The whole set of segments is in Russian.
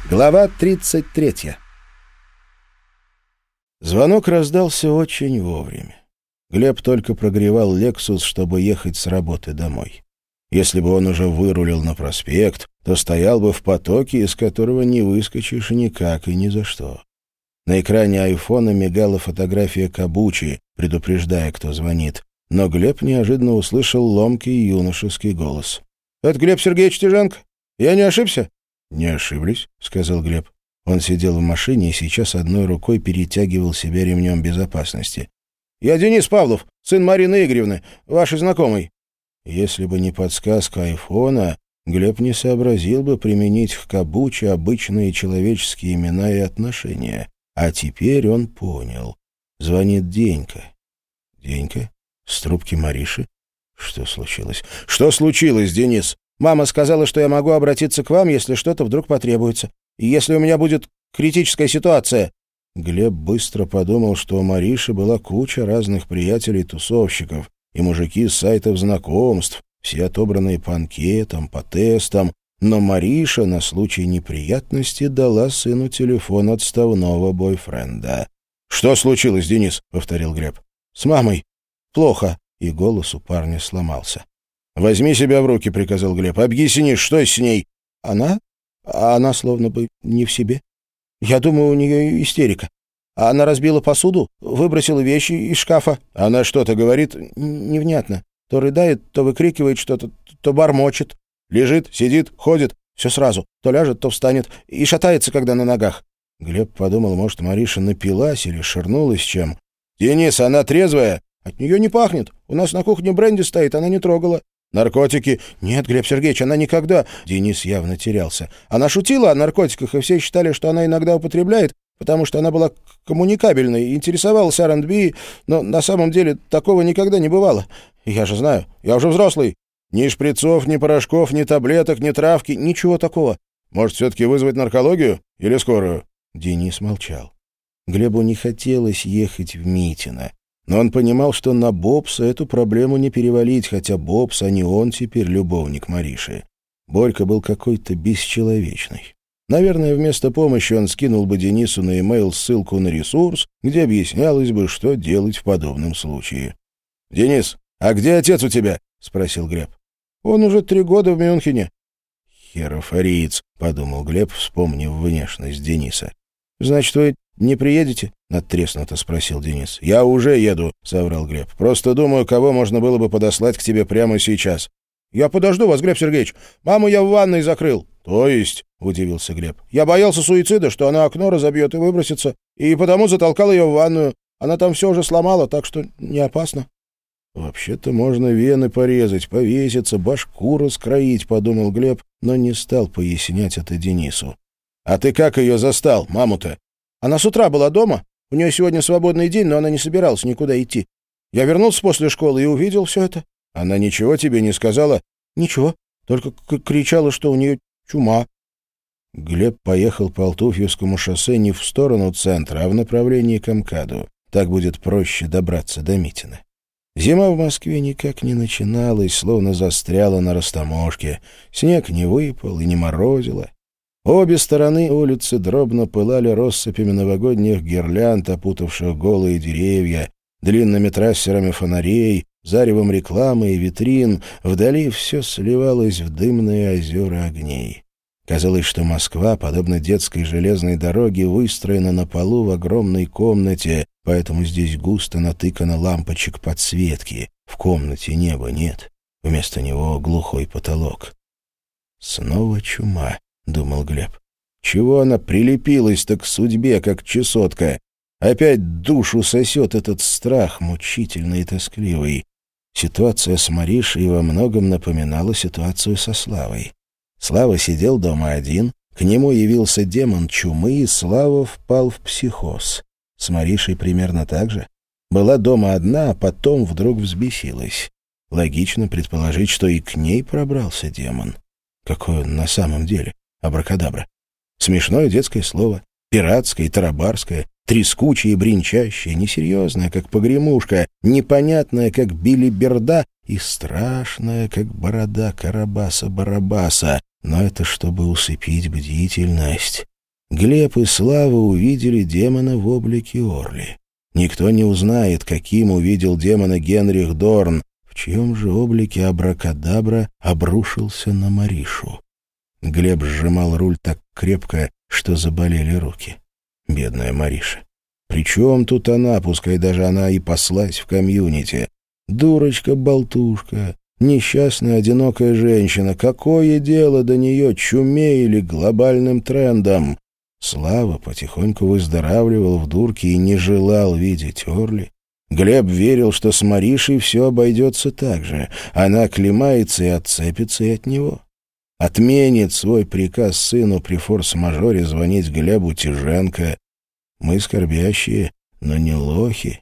Глава 33. Звонок раздался очень вовремя. Глеб только прогревал «Лексус», чтобы ехать с работы домой. Если бы он уже вырулил на проспект, то стоял бы в потоке, из которого не выскочишь никак и ни за что. На экране айфона мигала фотография Кабучи, предупреждая, кто звонит. Но Глеб неожиданно услышал ломкий юношеский голос. «Это Глеб Сергеевич Тиженко? Я не ошибся?» «Не ошиблись», — сказал Глеб. Он сидел в машине и сейчас одной рукой перетягивал себя ремнем безопасности. «Я Денис Павлов, сын Марины Игоревны, вашей знакомой». Если бы не подсказка айфона, Глеб не сообразил бы применить к Кабучи обычные человеческие имена и отношения. А теперь он понял. Звонит Денька. Денька? С трубки Мариши? Что случилось? Что случилось, Денис? Мама сказала, что я могу обратиться к вам, если что-то вдруг потребуется. И если у меня будет критическая ситуация. Глеб быстро подумал, что у Мариши была куча разных приятелей-тусовщиков и мужики с сайтов знакомств, все отобранные по анкетам, по тестам. Но Мариша на случай неприятности дала сыну телефон отставного бойфренда. «Что случилось, Денис?» — повторил Глеб. «С мамой. Плохо». И голос у парня сломался. «Возьми себя в руки», — приказал Глеб. «Объясни, что с ней?» Она словно бы не в себе. Я думаю, у нее истерика. Она разбила посуду, выбросила вещи из шкафа». «Она что-то говорит?» «Невнятно. То рыдает, то выкрикивает что-то, то бормочет. Лежит, сидит, ходит. Все сразу. То ляжет, то встанет. И шатается, когда на ногах». Глеб подумал, может, Мариша напилась или ширнулась чем. «Денис, она трезвая?» «От нее не пахнет. У нас на кухне бренди стоит, она не трогала». «Наркотики?» «Нет, Глеб Сергеевич, она никогда...» Денис явно терялся. «Она шутила о наркотиках, и все считали, что она иногда употребляет, потому что она была коммуникабельной, интересовалась R&B, но на самом деле такого никогда не бывало. Я же знаю, я уже взрослый». «Ни шприцов, ни порошков, ни таблеток, ни травки, ничего такого». «Может, все-таки вызвать наркологию или скорую?» Денис молчал. Глебу не хотелось ехать в Митино. Но он понимал, что на Бобса эту проблему не перевалить, хотя Бобс, а не он теперь любовник Мариши. Борька был какой-то бесчеловечный. Наверное, вместо помощи он скинул бы Денису на e-mail ссылку на ресурс, где объяснялось бы, что делать в подобном случае. «Денис, а где отец у тебя?» — спросил Глеб. «Он уже 3 года в Мюнхене». «Херофориец», — подумал Глеб, вспомнив внешность Дениса. «Значит, вы не приедете?» — надтреснуто спросил Денис. «Я уже еду», — соврал Глеб. «Просто думаю, кого можно было бы подослать к тебе прямо сейчас». «Я подожду вас, Глеб Сергеевич. Маму я в ванной закрыл». «То есть?» — удивился Глеб. «Я боялся суицида, что она окно разобьет и выбросится, и потому затолкал ее в ванную. Она там все уже сломала, так что не опасно». «Вообще-то можно вены порезать, повеситься, башку раскроить», — подумал Глеб, но не стал пояснять это Денису. «А ты как ее застал, маму-то?» «Она с утра была дома. У нее сегодня свободный день, но она не собиралась никуда идти. Я вернулся после школы и увидел все это». «Она ничего тебе не сказала?» «Ничего, только кричала, что у нее чума». Глеб поехал по Алтуфьевскому шоссе не в сторону центра, а в направлении к МКАДу. Так будет проще добраться до Митина. Зима в Москве никак не начиналась, словно застряла на растаможке. Снег не выпал и не морозило. Обе стороны улицы дробно пылали россыпями новогодних гирлянд, опутавших голые деревья, длинными трассерами фонарей, заревом рекламы и витрин. Вдали все сливалось в дымные озера огней. Казалось, что Москва, подобно детской железной дороге, выстроена на полу в огромной комнате, поэтому здесь густо натыкано лампочек подсветки. В комнате неба нет. Вместо него глухой потолок. «Снова чума», — думал Глеб. «Чего она прилепилась-то к судьбе, как чесотка? Опять душу сосет этот страх, мучительный и тоскливый». Ситуация с Маришей во многом напоминала ситуацию со Славой. Слава сидел дома один, к нему явился демон чумы, и Слава впал в психоз. С Маришей примерно так же. Была дома одна, а потом вдруг взбесилась. Логично предположить, что и к ней пробрался демон. Какой он на самом деле? Абракадабра. Смешное детское слово, пиратское и тарабарское, трескучее и бренчащее, несерьезное, как погремушка, непонятное, как билиберда, и страшное, как борода Карабаса-Барабаса. Но это чтобы усыпить бдительность. Глеб и Слава увидели демона в облике Орли. Никто не узнает, каким увидел демона Генрих Дорн, в чьем же облике абракадабра обрушился на Маришу. Глеб сжимал руль так крепко, что заболели руки. Бедная Мариша. Причем тут она, пускай даже она и паслась в комьюнити? Дурочка-болтушка, несчастная одинокая женщина. Какое дело до нее чуме или глобальным трендам? Слава потихоньку выздоравливал в дурке и не желал видеть Орли. Глеб верил, что с Маришей все обойдется так же. Она оклемается и отцепится и от него. Отменит свой приказ сыну при форс-мажоре звонить Глебу Тиженко. Мы скорбящие, но не лохи.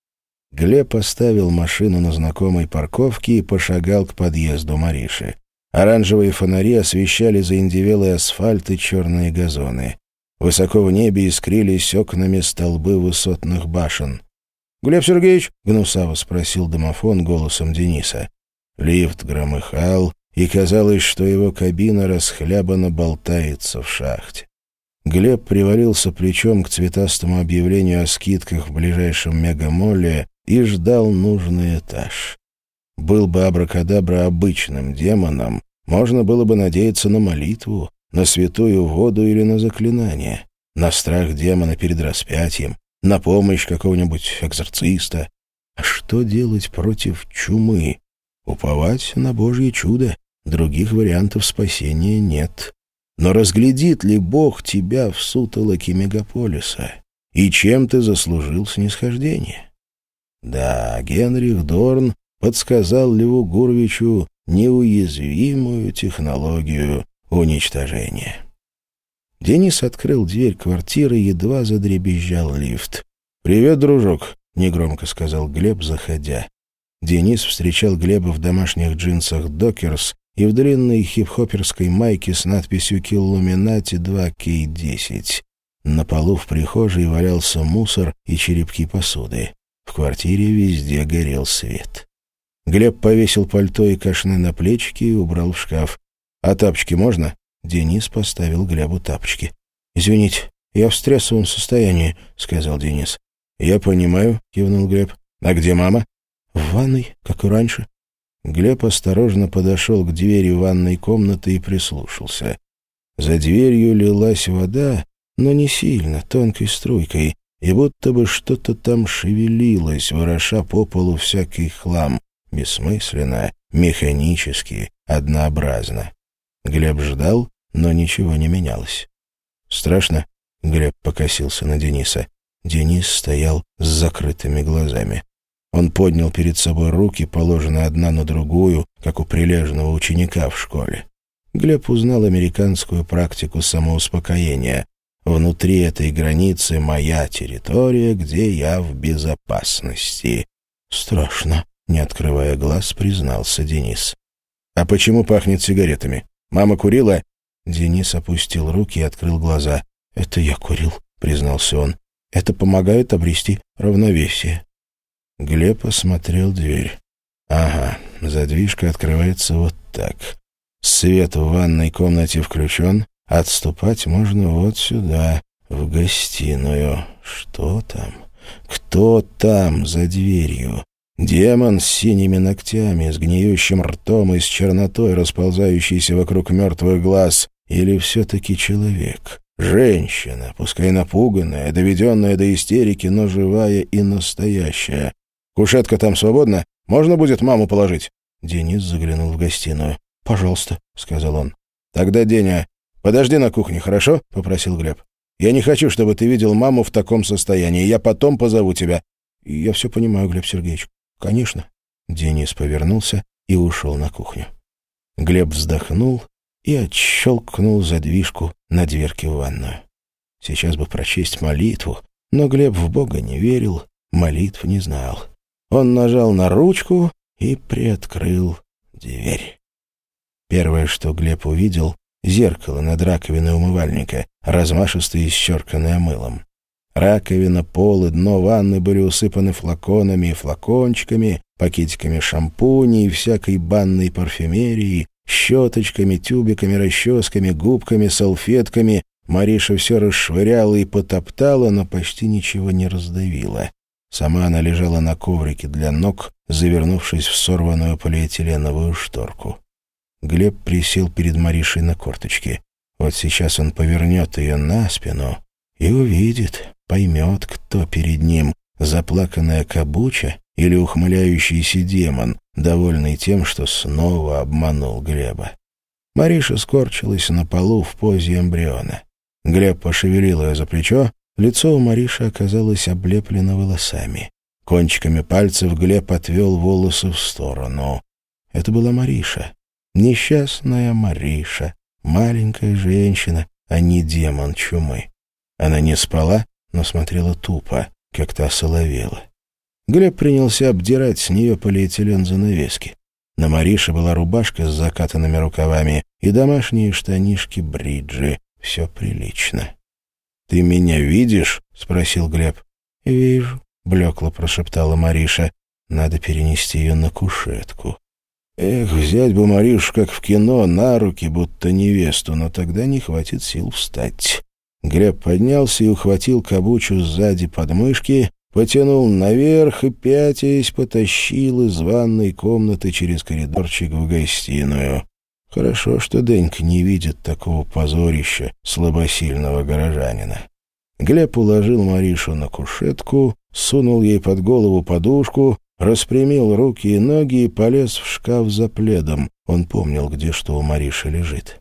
Глеб оставил машину на знакомой парковке и пошагал к подъезду Мариши. Оранжевые фонари освещали заиндевелый асфальт и черные газоны. Высоко в небе искрились окнами столбы высотных башен. «Глеб Сергеевич?» — гнусаво спросил домофон голосом Дениса. Лифт громыхал, и казалось, что его кабина расхлябанно болтается в шахте. Глеб привалился плечом к цветастому объявлению о скидках в ближайшем мегамолле и ждал нужный этаж. Был бы абракадабра обычным демоном, можно было бы надеяться на молитву, на святую воду или на заклинание, на страх демона перед распятием, на помощь какого-нибудь экзорциста. А что делать против чумы? Уповать на Божье чудо. Других вариантов спасения нет. Но разглядит ли Бог тебя в сутолоке мегаполиса? И чем ты заслужил снисхождение? Да, Генрих Дорн подсказал Льву Гурвичу неуязвимую технологию уничтожения. Денис открыл дверь квартиры, едва задребезжал лифт. «Привет, дружок», — негромко сказал Глеб, заходя. Денис встречал Глеба в домашних джинсах «Докерс» и в длинной хип-хоперской майке с надписью «Киллуминати 2К10». На полу в прихожей валялся мусор и черепки посуды. В квартире везде горел свет. Глеб повесил пальто и кашне на плечики и убрал в шкаф. «А тапочки можно?» Денис поставил Глебу тапочки. «Извините, я в стрессовом состоянии», — сказал Денис. «Я понимаю», — кивнул Глеб. «А где мама?» «В ванной, как и раньше». Глеб осторожно подошел к двери ванной комнаты и прислушался. За дверью лилась вода, но не сильно, тонкой струйкой, и будто бы что-то там шевелилось, вороша по полу всякий хлам, бессмысленно, механически, однообразно. Глеб ждал, но ничего не менялось. «Страшно?» — Глеб покосился на Дениса. Денис стоял с закрытыми глазами. Он поднял перед собой руки, положенные одна на другую, как у прилежного ученика в школе. Глеб узнал американскую практику самоуспокоения. «Внутри этой границы моя территория, где я в безопасности». «Страшно», — не открывая глаз, признался Денис. «А почему пахнет сигаретами? Мама курила?» Денис опустил руки и открыл глаза. «Это я курил», — признался он. «Это помогает обрести равновесие». Глеб осмотрел дверь. «Ага, задвижка открывается вот так. Свет в ванной комнате включен. Отступать можно вот сюда, в гостиную. Что там? Кто там за дверью? Демон с синими ногтями, с гниющим ртом и с чернотой, расползающейся вокруг мертвых глаз? Или все-таки человек? Женщина, пускай напуганная, доведенная до истерики, но живая и настоящая. «Кушетка там свободна? Можно будет маму положить?» Денис заглянул в гостиную. «Пожалуйста», — сказал он. «Тогда, Деня, подожди на кухне, хорошо?» — попросил Глеб. «Я не хочу, чтобы ты видел маму в таком состоянии. Я потом позову тебя». «Я все понимаю, Глеб Сергеевич. Конечно». Денис повернулся и ушел на кухню. Глеб вздохнул и отщелкнул задвижку на дверке в ванную. Сейчас бы прочесть молитву, но Глеб в Бога не верил, молитв не знал. Он нажал на ручку и приоткрыл дверь. Первое, что Глеб увидел — зеркало над раковиной умывальника, размашисто исчерканное мылом. Раковина, пол и дно ванны были усыпаны флаконами и флакончиками, пакетиками шампуней и всякой банной парфюмерии, щеточками, тюбиками, расческами, губками, салфетками Мариша все расшвыряла и потоптала, но почти ничего не раздавила. Сама она лежала на коврике для ног, завернувшись в сорванную полиэтиленовую шторку. Глеб присел перед Маришей на корточки. Вот сейчас он повернет ее на спину и увидит, поймет, кто перед ним — заплаканная кабуча или ухмыляющийся демон, довольный тем, что снова обманул Глеба. Мариша скорчилась на полу в позе эмбриона. Глеб пошевелил ее за плечо, лицо у Мариши оказалось облеплено волосами. Кончиками пальцев Глеб отвел волосы в сторону. Это была Мариша. Несчастная Мариша. Маленькая женщина, а не демон чумы. Она не спала, но смотрела тупо, как-то осоловела. Глеб принялся обдирать с нее полиэтилен занавески. На Марише была рубашка с закатанными рукавами и домашние штанишки-бриджи. Все прилично. «Ты меня видишь?» — спросил Глеб. «Вижу», — блекло прошептала Мариша. «Надо перенести ее на кушетку». Эх, взять бы Маришу, как в кино, на руки, будто невесту, но тогда не хватит сил встать. Глеб поднялся и ухватил кабучу сзади подмышки, потянул наверх и, пятясь, потащил из ванной комнаты через коридорчик в гостиную. Хорошо, что Денька не видит такого позорища слабосильного горожанина. Глеб уложил Маришу на кушетку, сунул ей под голову подушку, распрямил руки и ноги и полез в шкаф за пледом. Он помнил, где что у Мариши лежит.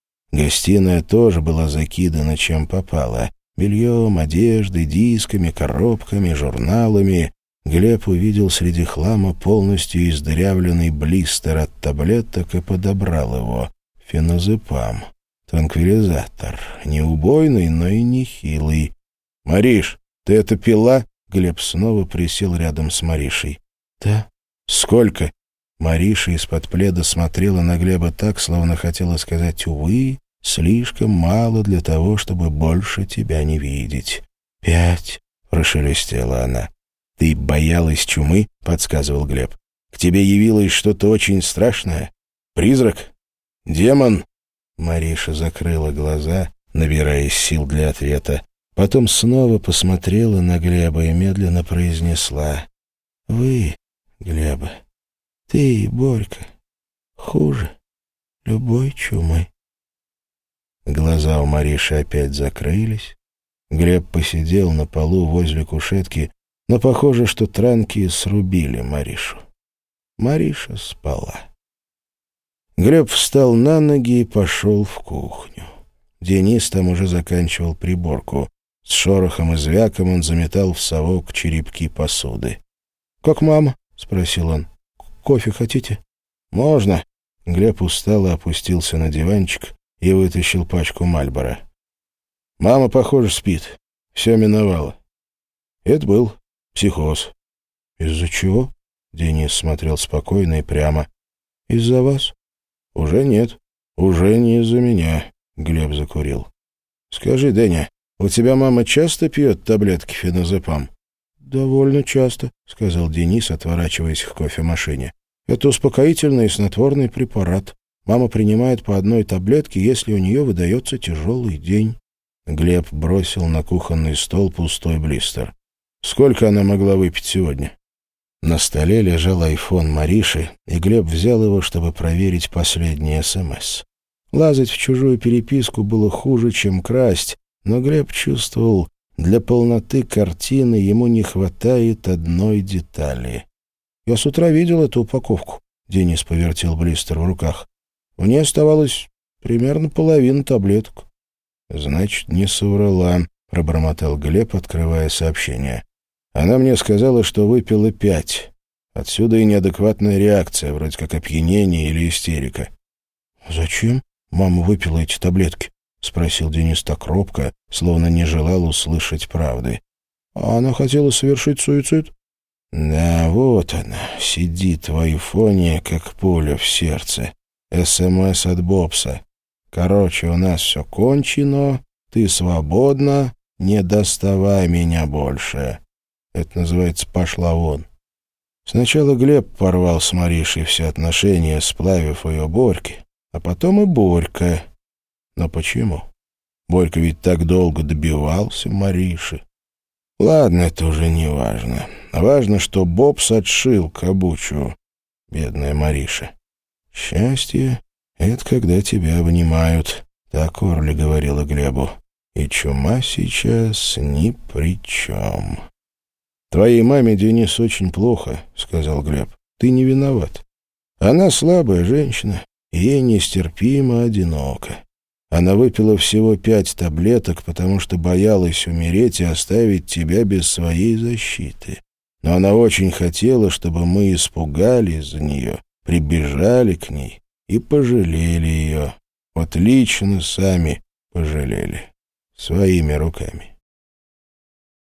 Гостиная тоже была закидана чем попало. Бельем, одеждой, дисками, коробками, журналами. Глеб увидел среди хлама полностью издырявленный блистер от таблеток и подобрал его. Феназепам. Транквилизатор. Не убойный, но и не хилый. «Мариш, ты это пила?» Глеб снова присел рядом с Маришей. «Да». «Сколько?» Мариша из-под пледа смотрела на Глеба так, словно хотела сказать: «Увы, слишком мало для того, чтобы больше тебя не видеть». «5», — прошелестела она. «Ты боялась чумы?» — подсказывал Глеб. «К тебе явилось что-то очень страшное? Призрак? Демон?» Мариша закрыла глаза, набираясь сил для ответа. Потом снова посмотрела на Глеба и медленно произнесла: «Вы, Глеба, ты и Борька, хуже любой чумы». Глаза у Мариши опять закрылись. Глеб посидел на полу возле кушетки, но похоже, что транки срубили Маришу. Мариша спала. Глеб встал на ноги и пошел в кухню. Денис там уже заканчивал приборку. С шорохом и звяком он заметал в совок черепки посуды. «Как мама?» — спросил он. «Кофе хотите?» «Можно». Глеб устало опустился на диванчик и вытащил пачку Мальборо. «Мама, похоже, спит. Все миновало». Это был психоз. «Из-за чего?» — Денис смотрел спокойно и прямо. «Из-за вас?» «Уже нет. Уже не из-за меня», — Глеб закурил. «Скажи, Деня, у тебя мама часто пьет таблетки феназепам?» «Довольно часто», — сказал Денис, отворачиваясь к кофемашине. «Это успокоительный и снотворный препарат. Мама принимает по одной таблетке, если у нее выдается тяжелый день». Глеб бросил на кухонный стол пустой блистер. «Сколько она могла выпить сегодня?» На столе лежал айфон Мариши, и Глеб взял его, чтобы проверить последний СМС. Лазать в чужую переписку было хуже, чем красть, но Глеб чувствовал, для полноты картины ему не хватает одной детали. «Я с утра видел эту упаковку», — Денис повертел блистер в руках. «В ней оставалось примерно половина таблеток». «Значит, не соврала», — пробормотал Глеб, открывая сообщение. «Она мне сказала, что выпила 5. Отсюда и неадекватная реакция, вроде как опьянение или истерика». «Зачем мама выпила эти таблетки?» — спросил Денис так робко, словно не желал услышать правды. «А она хотела совершить суицид?» «Да, вот она, сидит в айфоне, как пуля в сердце. СМС от Бобса. Короче, у нас все кончено, ты свободна, не доставай меня больше». Это называется «пошла вон». Сначала Глеб порвал с Маришей все отношения, сплавив ее Борьке, а потом и Борька. Но почему? Борька ведь так долго добивался Мариши. Ладно, это уже не важно. Важно, что Бобс отшил Кабучу, бедная Мариша. Счастье — это когда тебя обнимают, так Орли говорила Глебу. И чума сейчас ни при чем. «Твоей маме, Денис, очень плохо», — сказал Глеб. «Ты не виноват. Она слабая женщина, и ей нестерпимо одиноко. Она выпила всего 5 таблеток, потому что боялась умереть и оставить тебя без своей защиты. Но она очень хотела, чтобы мы испугались за нее, прибежали к ней и пожалели ее. Вот лично сами пожалели. Своими руками».